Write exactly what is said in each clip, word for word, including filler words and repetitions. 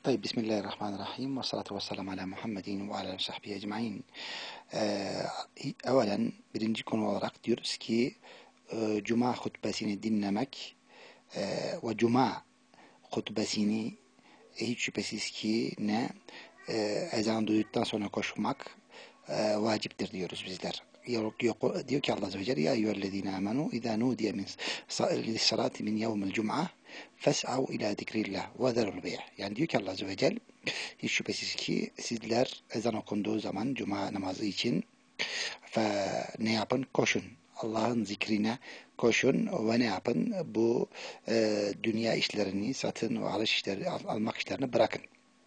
طيب بسم الله الرحمن الرحيم والصلاة والسلام على Muhammedin ve ala sahbihi ecmaîn. Ee, evvelen birinci konu olarak diyoruz ki e, Cuma hutbesini dinlemek e, ve Cuma hutbesini hiç şüphesiz ki ne e, ezan duyduktan sonra koşmak e, vaciptir diyoruz bizler. Yok, yok, diyor ki Allah Azze ve Celle ya eyyühellezine amenu izâ nudiye min salati min yevmil cum'a fes'av ila zikrillah ve zerul bey'. Yani diyor ki Allah Azze ve Celle hiç şüphesiz ki sizler ezan okunduğu zaman cuma namazı için fe, ne yapın? Koşun. Allah'ın zikrine koşun ve ne yapın? Bu e, dünya işlerini, satın ve alış işleri, al, almak işlerini bırakın.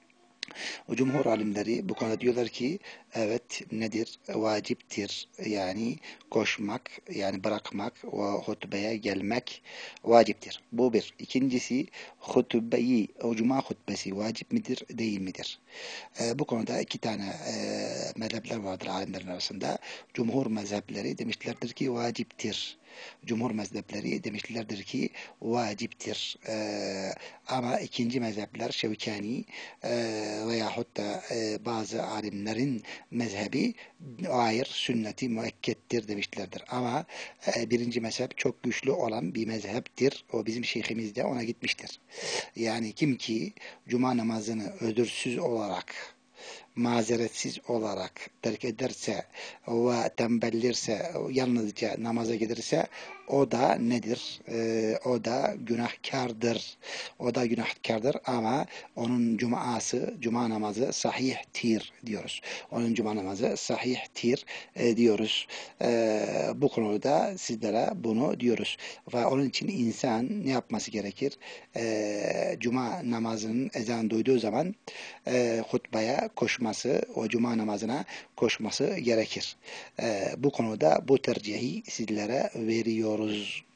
O cumhur alimleri bu konuda diyorlar ki evet nedir? Vaciptir. Yani koşmak, yani bırakmak ve hutbeye gelmek vaciptir. Bu bir. İkincisi hutbeyi, o cuma hutbesi vacip midir, değil midir? E, bu konuda iki tane e, mezhepler vardır alimlerin arasında. Cumhur mezhepleri demişlerdir ki vaciptir. Cumhur mezhepleri demişlerdir ki vaciptir. Ee, ama ikinci mezhepler Şevkani e, veyahut da e, bazı alimlerin mezhebi hayır sünneti müekkettir demişlerdir. Ama e, birinci mezhep çok güçlü olan bir mezheptir. O bizim şeyhimiz de ona gitmiştir. Yani kim ki cuma namazını özürsüz olarak mazeretsiz olarak terk ederse ve tembellirse, yalnızca namaza gelirse o da nedir? Ee, o da günahkardır. O da günahkardır ama onun cuması, cuma namazı sahihtir diyoruz. Onun cuma namazı sahihtir e, diyoruz. E, bu konuda sizlere bunu diyoruz. Ve onun için insan ne yapması gerekir? E, cuma namazının ezan duyduğu zaman e, hutbaya koşması, o cuma namazına koşması gerekir. E, bu konuda bu tercihi sizlere veriyoruz.